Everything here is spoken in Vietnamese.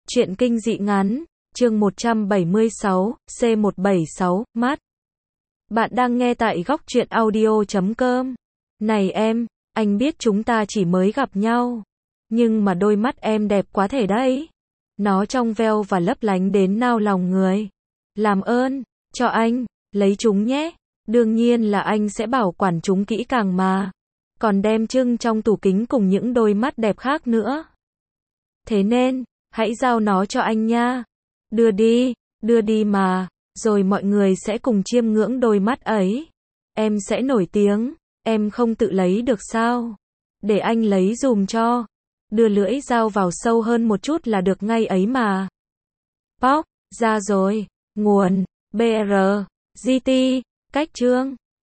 Truyện kinh dị ngắn, chương 176, C176, mát. Bạn đang nghe tại góc truyện audio.com. Này em, anh biết chúng ta chỉ mới gặp nhau, nhưng mà đôi mắt em đẹp quá thể đấy. Nó trong veo và lấp lánh đến nao lòng người. Làm ơn, cho anh, lấy chúng nhé. Đương nhiên là anh sẽ bảo quản chúng kỹ càng mà. Còn đem trưng trong tủ kính cùng những đôi mắt đẹp khác nữa. Thế nên, hãy giao nó cho anh nha. Đưa đi mà, rồi mọi người sẽ cùng chiêm ngưỡng đôi mắt ấy. Em sẽ nổi tiếng, em không tự lấy được sao? Để anh lấy dùm cho. Đưa lưỡi dao vào sâu hơn một chút là được ngay ấy mà. Póc, ra rồi, nguồn, BR, GT, cách chương.